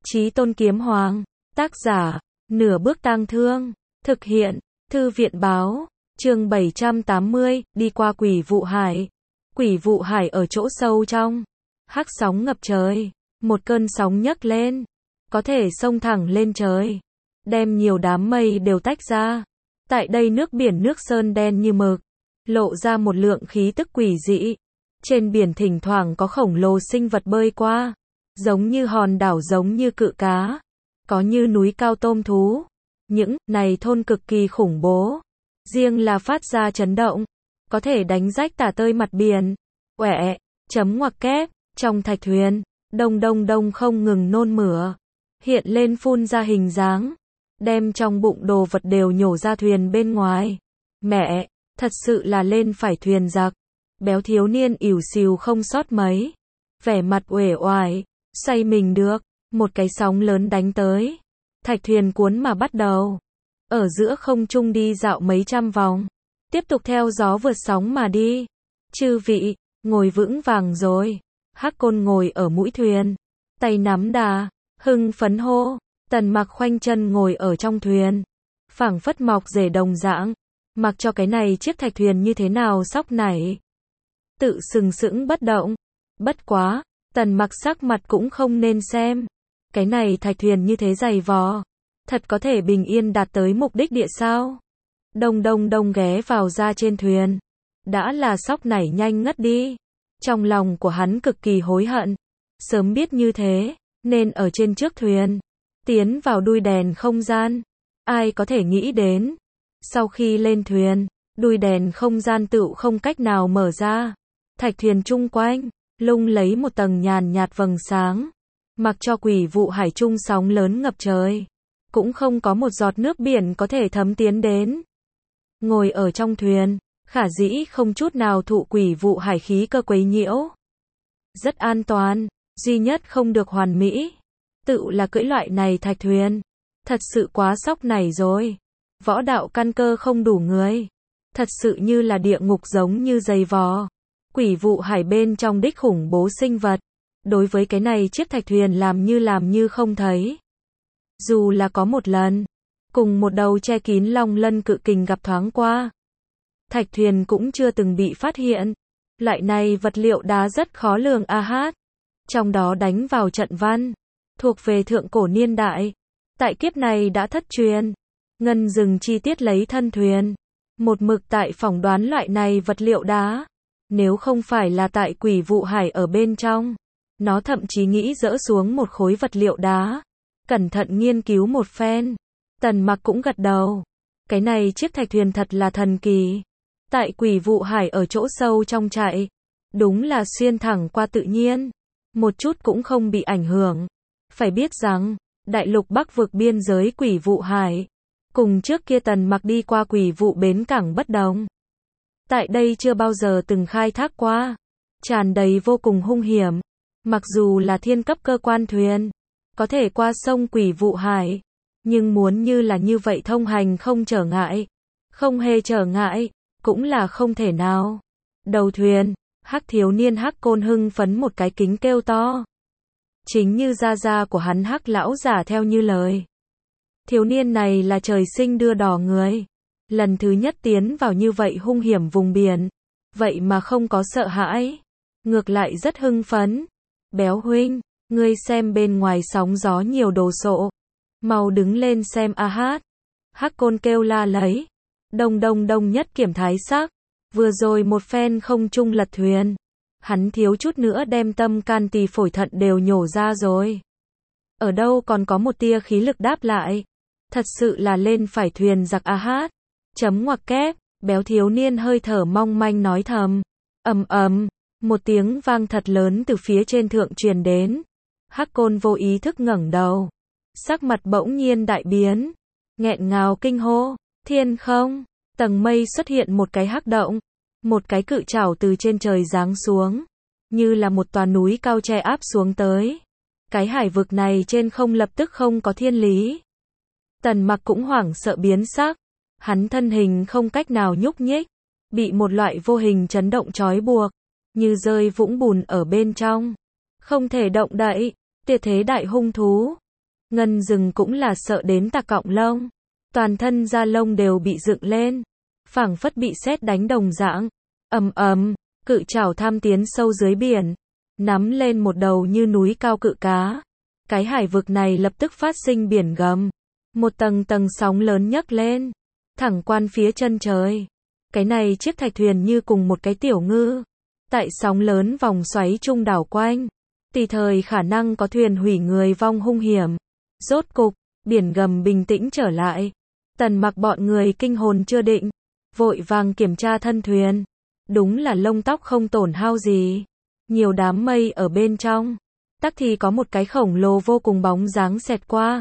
Chí Tôn Kiếm Hoàng. Tác giả, Nửa Bước Tang Thương. Thực hiện, Thư viện Báo. Chương 780, đi qua Quỷ Vụ Hải. Quỷ Vụ Hải ở chỗ sâu trong. Hắc sóng ngập trời. Một cơn sóng nhấc lên. Có thể xông thẳng lên trời. Đem nhiều đám mây đều tách ra. Tại đây nước biển nước sơn đen như mực. Lộ ra một lượng khí tức quỷ dị. Trên biển thỉnh thoảng có khổng lồ sinh vật bơi qua. Giống như hòn đảo, giống như cự cá. Có như núi cao tôm thú. Những này thôn cực kỳ khủng bố. Riêng là phát ra chấn động. Có thể đánh rách tả tơi mặt biển. Quẹ, chấm ngoặc kép, trong thạch thuyền. Đông đông đông không ngừng nôn mửa. Hiện lên phun ra hình dáng. Đem trong bụng đồ vật đều nhổ ra thuyền bên ngoài. Mẹ, thật sự là lên phải thuyền giặc. Béo thiếu niên ỉu xìu không sót mấy. Vẻ mặt uể oải, xoay mình được. Một cái sóng lớn đánh tới. Thạch thuyền cuốn mà bắt đầu. Ở giữa không trung đi dạo mấy trăm vòng. Tiếp tục theo gió vượt sóng mà đi. Chư vị, ngồi vững vàng rồi. Hắc Côn ngồi ở mũi thuyền. Tay nắm đà, hưng phấn hô. Tần Mặc khoanh chân ngồi ở trong thuyền. Phảng phất mọc rể đồng dạng. Mặc cho cái này chiếc thạch thuyền như thế nào sóc nảy. Tự sừng sững bất động. Bất quá, Tần Mặc sắc mặt cũng không nên xem. Cái này thạch thuyền như thế dày vò. Thật có thể bình yên đạt tới mục đích địa sao? Đông đông đông ghé vào ra trên thuyền. Đã là sóc nảy nhanh ngất đi. Trong lòng của hắn cực kỳ hối hận. Sớm biết như thế, nên ở trên trước thuyền. Tiến vào đuôi đèn không gian. Ai có thể nghĩ đến. Sau khi lên thuyền, đuôi đèn không gian tựu không cách nào mở ra. Thạch thuyền chung quanh, lung lấy một tầng nhàn nhạt vầng sáng. Mặc cho Quỷ Vụ Hải trung sóng lớn ngập trời. Cũng không có một giọt nước biển có thể thấm tiến đến. Ngồi ở trong thuyền, khả dĩ không chút nào thụ Quỷ Vụ Hải khí cơ quấy nhiễu. Rất an toàn, duy nhất không được hoàn mỹ. Tự là cưỡi loại này thạch thuyền. Thật sự quá sóc này rồi. Võ đạo căn cơ không đủ người. Thật sự như là địa ngục giống như giày vò. Quỷ Vụ Hải bên trong đích khủng bố sinh vật. Đối với cái này chiếc thạch thuyền làm như không thấy. Dù là có một lần, cùng một đầu che kín long lân cự kình gặp thoáng qua. Thạch thuyền cũng chưa từng bị phát hiện. Loại này vật liệu đá rất khó lường a hát. Trong đó đánh vào trận văn. Thuộc về thượng cổ niên đại. Tại kiếp này đã thất truyền. Ngân dừng chi tiết lấy thân thuyền. Một mực tại phỏng đoán loại này vật liệu đá. Nếu không phải là tại Quỷ Vụ Hải ở bên trong. Nó thậm chí nghĩ dỡ xuống một khối vật liệu đá. Cẩn thận nghiên cứu một phen. Tần Mặc cũng gật đầu. Cái này chiếc thạch thuyền thật là thần kỳ. Tại Quỷ Vụ Hải ở chỗ sâu trong chạy. Đúng là xuyên thẳng qua tự nhiên. Một chút cũng không bị ảnh hưởng. Phải biết rằng, đại lục Bắc vực biên giới Quỷ Vụ Hải. Cùng trước kia Tần Mặc đi qua Quỷ Vụ bến cảng bất đồng. Tại đây chưa bao giờ từng khai thác qua. Tràn đầy vô cùng hung hiểm. Mặc dù là thiên cấp cơ quan thuyền. Có thể qua sông Quỷ Vụ Hải. Nhưng muốn như là như vậy thông hành không trở ngại. Không hề trở ngại. Cũng là không thể nào. Đầu thuyền, Hắc thiếu niên Hắc Côn hưng phấn một cái kính kêu to. Chính như gia gia của hắn Hắc lão giả theo như lời. Thiếu niên này là trời sinh đưa đò người. Lần thứ nhất tiến vào như vậy hung hiểm vùng biển. Vậy mà không có sợ hãi. Ngược lại rất hưng phấn. Béo huynh, ngươi xem bên ngoài sóng gió nhiều đồ sộ. Mau đứng lên xem a hát. Hắc Côn kêu la lấy. Đông đông đông nhất kiểm thái sắc. Vừa rồi một phen không trung lật thuyền. Hắn thiếu chút nữa đem tâm can tỳ phổi thận đều nhổ ra rồi. Ở đâu còn có một tia khí lực đáp lại. Thật sự là lên phải thuyền giặc a hát. Chấm ngoặc kép, béo thiếu niên hơi thở mong manh nói thầm. Ầm ầm, một tiếng vang thật lớn từ phía trên thượng truyền đến. Hắc Côn vô ý thức ngẩng đầu. Sắc mặt bỗng nhiên đại biến. Nghẹn ngào kinh hô. Thiên không, tầng mây xuất hiện một cái hắc động. Một cái cự trảo từ trên trời giáng xuống. Như là một tòa núi cao che áp xuống tới. Cái hải vực này trên không lập tức không có thiên lý. Tần Mặc cũng hoảng sợ biến sắc. Hắn thân hình không cách nào nhúc nhích. Bị một loại vô hình chấn động trói buộc. Như rơi vũng bùn ở bên trong. Không thể động đậy. Tuyệt thế đại hung thú. Ngân Dừng cũng là sợ đến tạc cọng lông. Toàn thân da lông đều bị dựng lên. Phảng phất bị sét đánh đồng dạng. Ầm ầm, cự trảo tham tiến sâu dưới biển. Nắm lên một đầu như núi cao cự cá. Cái hải vực này lập tức phát sinh biển gầm. Một tầng tầng sóng lớn nhấc lên. Thẳng quan phía chân trời. Cái này chiếc thạch thuyền như cùng một cái tiểu ngư. Tại sóng lớn vòng xoáy trung đảo quanh. Tùy thời khả năng có thuyền hủy người vong hung hiểm. Rốt cục, biển gầm bình tĩnh trở lại. Tần Mặc bọn người kinh hồn chưa định. Vội vàng kiểm tra thân thuyền. Đúng là lông tóc không tổn hao gì. Nhiều đám mây ở bên trong. Tắc thì có một cái khổng lồ vô cùng bóng dáng xẹt qua.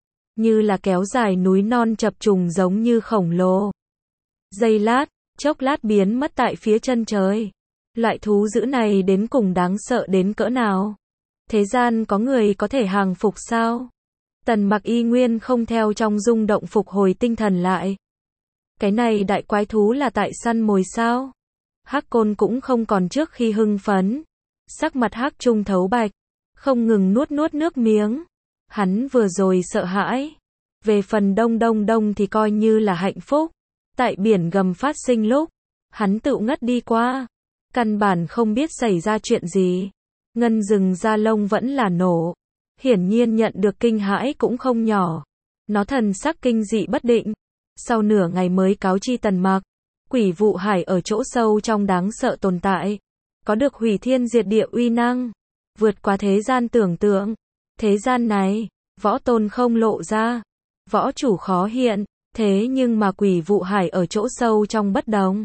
Như là kéo dài núi non chập trùng giống như khổng lồ. Giây lát, chốc lát biến mất tại phía chân trời. Loại thú dữ này đến cùng đáng sợ đến cỡ nào? Thế gian có người có thể hàng phục sao? Tần Mặc y nguyên không theo trong rung động phục hồi tinh thần lại. Cái này đại quái thú là tại săn mồi sao? Hắc Côn cũng không còn trước khi hưng phấn. Sắc mặt Hắc Trung thấu bạch. Không ngừng nuốt nước miếng. Hắn vừa rồi sợ hãi. Về phần đông thì coi như là hạnh phúc. Tại biển gầm phát sinh lúc. Hắn tự ngất đi qua. Căn bản không biết xảy ra chuyện gì. Ngân Dừng da lông vẫn là nổ. Hiển nhiên nhận được kinh hãi cũng không nhỏ. Nó thần sắc kinh dị bất định. Sau nửa ngày mới cáo chi Tần Mặc. Quỷ vụ hải ở chỗ sâu trong đáng sợ tồn tại. Có được hủy thiên diệt địa uy năng. Vượt qua thế gian tưởng tượng. Thế gian này, võ tôn không lộ ra. Võ chủ khó hiện. Thế nhưng mà quỷ vụ hải ở chỗ sâu trong bất đồng.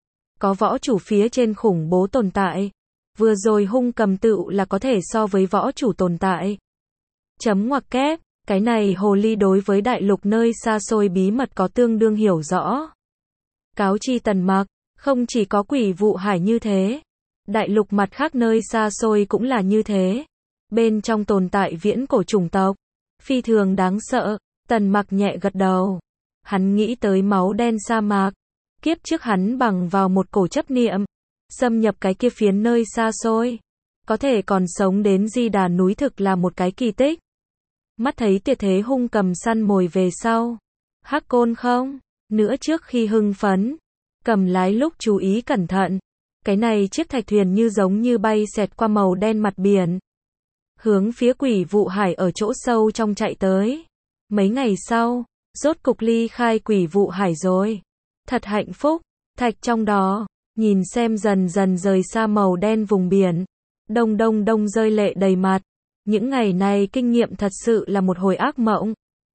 Có võ chủ phía trên khủng bố tồn tại. Vừa rồi hung cầm tựu là có thể so với võ chủ tồn tại. Chấm ngoặc kép, cái này hồ ly đối với đại lục nơi xa xôi bí mật có tương đương hiểu rõ. Cáo chi Tần Mặc, không chỉ có quỷ vụ hải như thế. Đại lục mặt khác nơi xa xôi cũng là như thế. Bên trong tồn tại viễn cổ chủng tộc. Phi thường đáng sợ, Tần Mặc nhẹ gật đầu. Hắn nghĩ tới máu đen sa mạc. Kiếp trước hắn bằng vào một cổ chấp niệm. Xâm nhập cái kia phiến nơi xa xôi. Có thể còn sống đến Di Đà núi thực là một cái kỳ tích. Mắt thấy tuyệt thế hung cầm săn mồi về sau. Hắc Côn không? Nữa trước khi hưng phấn. Cầm lái lúc chú ý cẩn thận. Cái này chiếc thạch thuyền như giống như bay xẹt qua màu đen mặt biển. Hướng phía quỷ vụ hải ở chỗ sâu trong chạy tới. Mấy ngày sau, rốt cục ly khai quỷ vụ hải rồi. Thật hạnh phúc, thạch trong đó, nhìn xem dần dần rời xa màu đen vùng biển. Đông rơi lệ đầy mặt. Những ngày này kinh nghiệm thật sự là một hồi ác mộng.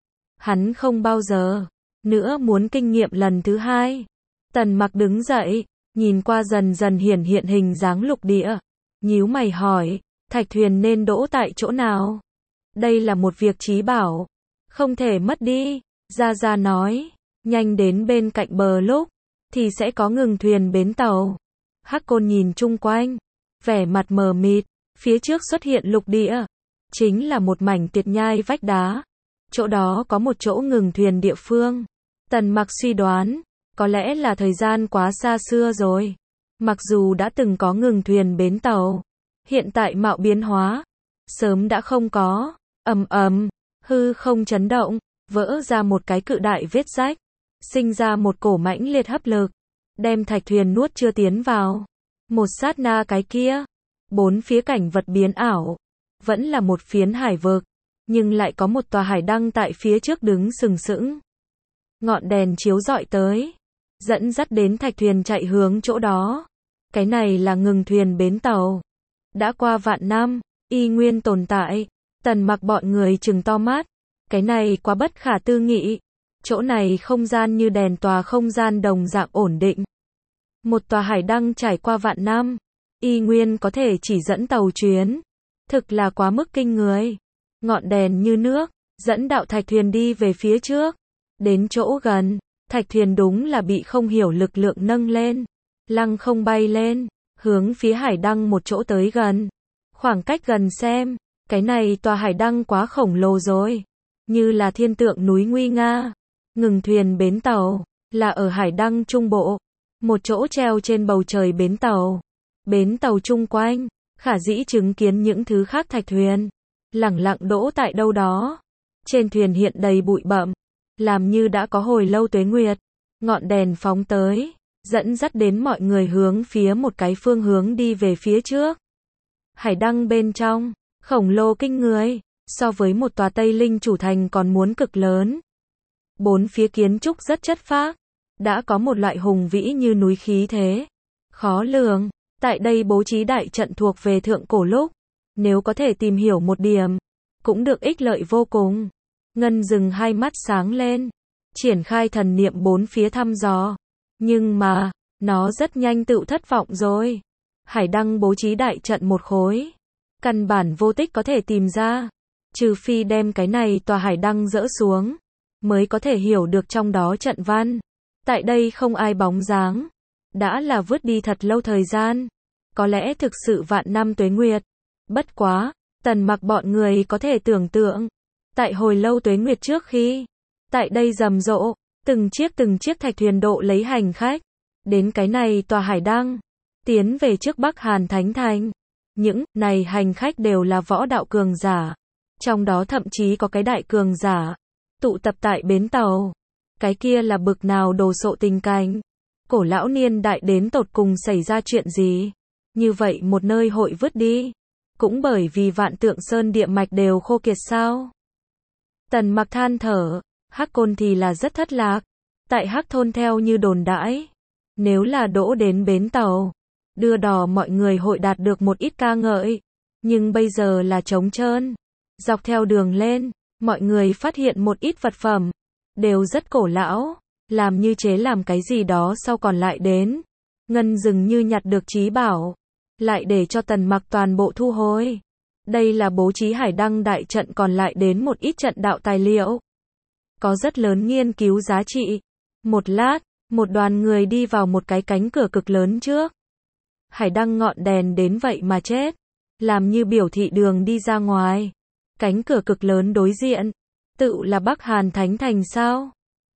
Hắn không bao giờ nữa muốn kinh nghiệm lần thứ hai. Tần Mặc đứng dậy, nhìn qua dần dần hiện hình dáng lục địa. Nhíu mày hỏi, thạch thuyền nên đỗ tại chỗ nào? Đây là một việc chí bảo. Không thể mất đi. Gia Gia nói, nhanh đến bên cạnh bờ lúc, thì sẽ có ngừng thuyền bến tàu. Hắc Côn nhìn chung quanh, vẻ mặt mờ mịt, phía trước xuất hiện lục địa. Chính là một mảnh tiệt nhai vách đá. Chỗ đó có một chỗ ngừng thuyền địa phương. Tần Mặc suy đoán, có lẽ là thời gian quá xa xưa rồi. Mặc dù đã từng có ngừng thuyền bến tàu, hiện tại mạo biến hóa, sớm đã không có. Ầm, hư không chấn động, vỡ ra một cái cự đại vết rách, sinh ra một cổ mãnh liệt hấp lực, đem thạch thuyền nuốt chưa tiến vào. Một sát na cái kia, bốn phía cảnh vật biến ảo, vẫn là một phiến hải vực, nhưng lại có một tòa hải đăng tại phía trước đứng sừng sững. Ngọn đèn chiếu rọi tới, dẫn dắt đến thạch thuyền chạy hướng chỗ đó. Cái này là ngừng thuyền bến tàu. Đã qua vạn năm, y nguyên tồn tại. Tần Mặc bọn người trừng to mắt. Cái này quá bất khả tư nghị. Chỗ này không gian như đèn tòa không gian đồng dạng ổn định. Một tòa hải đăng trải qua vạn năm, y nguyên có thể chỉ dẫn tàu chuyến. Thực là quá mức kinh người. Ngọn đèn như nước, dẫn đạo thạch thuyền đi về phía trước. Đến chỗ gần, thạch thuyền đúng là bị không hiểu lực lượng nâng lên. Lăng không bay lên, hướng phía hải đăng một chỗ tới gần. Khoảng cách gần xem, cái này tòa hải đăng quá khổng lồ rồi. Như là thiên tượng núi nguy nga. Ngừng thuyền bến tàu, là ở hải đăng trung bộ. Một chỗ treo trên bầu trời bến tàu. Bến tàu chung quanh, khả dĩ chứng kiến những thứ khác thạch thuyền. Lẳng lặng đỗ tại đâu đó. Trên thuyền hiện đầy bụi bặm, làm như đã có hồi lâu tuế nguyệt. Ngọn đèn phóng tới, dẫn dắt đến mọi người hướng phía một cái phương hướng đi về phía trước. Hải đăng bên trong, khổng lồ kinh người, so với một tòa Tây Linh chủ thành còn muốn cực lớn. Bốn phía kiến trúc rất chất phác, đã có một loại hùng vĩ như núi khí thế. Khó lường, tại đây bố trí đại trận thuộc về thượng cổ lúc, nếu có thể tìm hiểu một điểm, cũng được ích lợi vô cùng. Ngân dừng hai mắt sáng lên, triển khai thần niệm bốn phía thăm dò. Nhưng mà, nó rất nhanh tự thất vọng rồi. Hải đăng bố trí đại trận một khối, căn bản vô tích có thể tìm ra. Trừ phi đem cái này tòa hải đăng dỡ xuống, mới có thể hiểu được trong đó trận văn. Tại đây không ai bóng dáng. Đã là vứt đi thật lâu thời gian. Có lẽ thực sự vạn năm tuế nguyệt. Bất quá, Tần Mặc bọn người có thể tưởng tượng. Tại hồi lâu tuế nguyệt trước khi, tại đây rầm rộ, từng chiếc thạch thuyền độ lấy hành khách. Đến cái này tòa hải đăng, tiến về trước Bắc Hàn Thánh Thành. Những này hành khách đều là võ đạo cường giả. Trong đó thậm chí có cái đại cường giả tụ tập tại bến tàu. Cái kia là bực nào đồ sộ tình cảnh. Cổ lão niên đại đến tột cùng xảy ra chuyện gì? Như vậy một nơi hội vứt đi. Cũng bởi vì vạn tượng sơn địa mạch đều khô kiệt sao? Tần Mặc than thở. Hắc Côn thì là rất thất lạc. Tại Hắc Thôn theo như đồn đãi, nếu là đỗ đến bến tàu, đưa đò mọi người hội đạt được một ít ca ngợi. Nhưng bây giờ là trống trơn. Dọc theo đường lên, mọi người phát hiện một ít vật phẩm, đều rất cổ lão, làm như chế làm cái gì đó sau còn lại đến. Ngân dường như nhặt được trí bảo, lại để cho Tần Mặc toàn bộ thu hồi. Đây là bố trí hải đăng đại trận còn lại đến một ít trận đạo tài liệu. Có rất lớn nghiên cứu giá trị. Một lát, một đoàn người đi vào một cái cánh cửa cực lớn trước. Hải đăng ngọn đèn đến vậy mà chết, làm như biểu thị đường đi ra ngoài. Cánh cửa cực lớn đối diện, tự là Bắc Hàn Thánh Thành sao?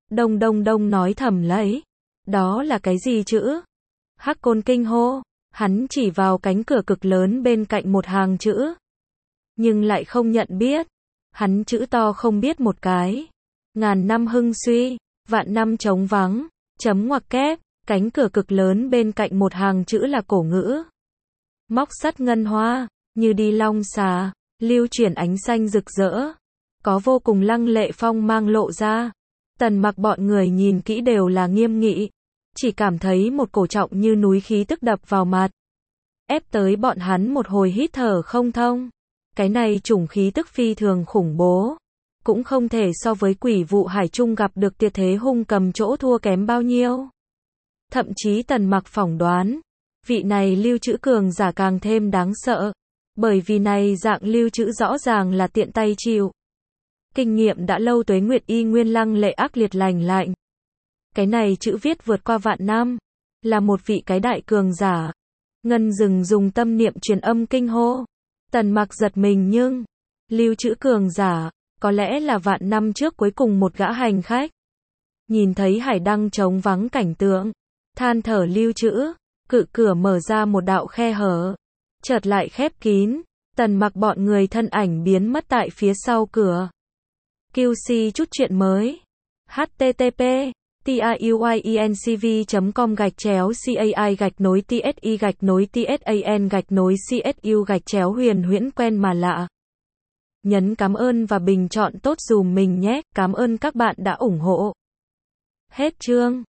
Đông nói thầm lấy. Đó là cái gì chữ? Hắc Côn kinh hô, hắn chỉ vào cánh cửa cực lớn bên cạnh một hàng chữ. Nhưng lại không nhận biết. Hắn chữ to không biết một cái. Ngàn năm hưng suy, vạn năm trống vắng, chấm ngoặc kép, cánh cửa cực lớn bên cạnh một hàng chữ là cổ ngữ. Móc sắt ngân hoa, như đi long xà, lưu chuyển ánh xanh rực rỡ. Có vô cùng lăng lệ phong mang lộ ra. Tần Mặc bọn người nhìn kỹ đều là nghiêm nghị. Chỉ cảm thấy một cổ trọng như núi khí tức đập vào mặt. Ép tới bọn hắn một hồi hít thở không thông. Cái này chủng khí tức phi thường khủng bố. Cũng không thể so với Quỷ Vụ Hải Trung gặp được tuyệt thế hung cầm chỗ thua kém bao nhiêu. Thậm chí Tần Mặc phỏng đoán, vị này lưu trữ cường giả càng thêm đáng sợ. Bởi vì này dạng lưu trữ rõ ràng là tiện tay chịu. Kinh nghiệm đã lâu tuế nguyệt y nguyên lăng lệ ác liệt lành lạnh. Cái này chữ viết vượt qua vạn năm, là một vị cái đại cường giả. Ngân dừng dùng tâm niệm truyền âm kinh hô. Tần Mặc giật mình nhưng, lưu trữ cường giả, có lẽ là vạn năm trước cuối cùng một gã hành khách. Nhìn thấy hải đăng trống vắng cảnh tượng, than thở lưu trữ, cự cửa mở ra một đạo khe hở, chợt lại khép kín. Tần Mặc bọn người thân ảnh biến mất tại phía sau cửa. QC chút chuyện mới. http://tiyuincv.com/csi-tsan-tsan-csu-huyền huyễn quen mà lạ. Nhấn cảm ơn và bình chọn tốt dùm mình nhé. Cảm ơn các bạn đã ủng hộ. Hết chương.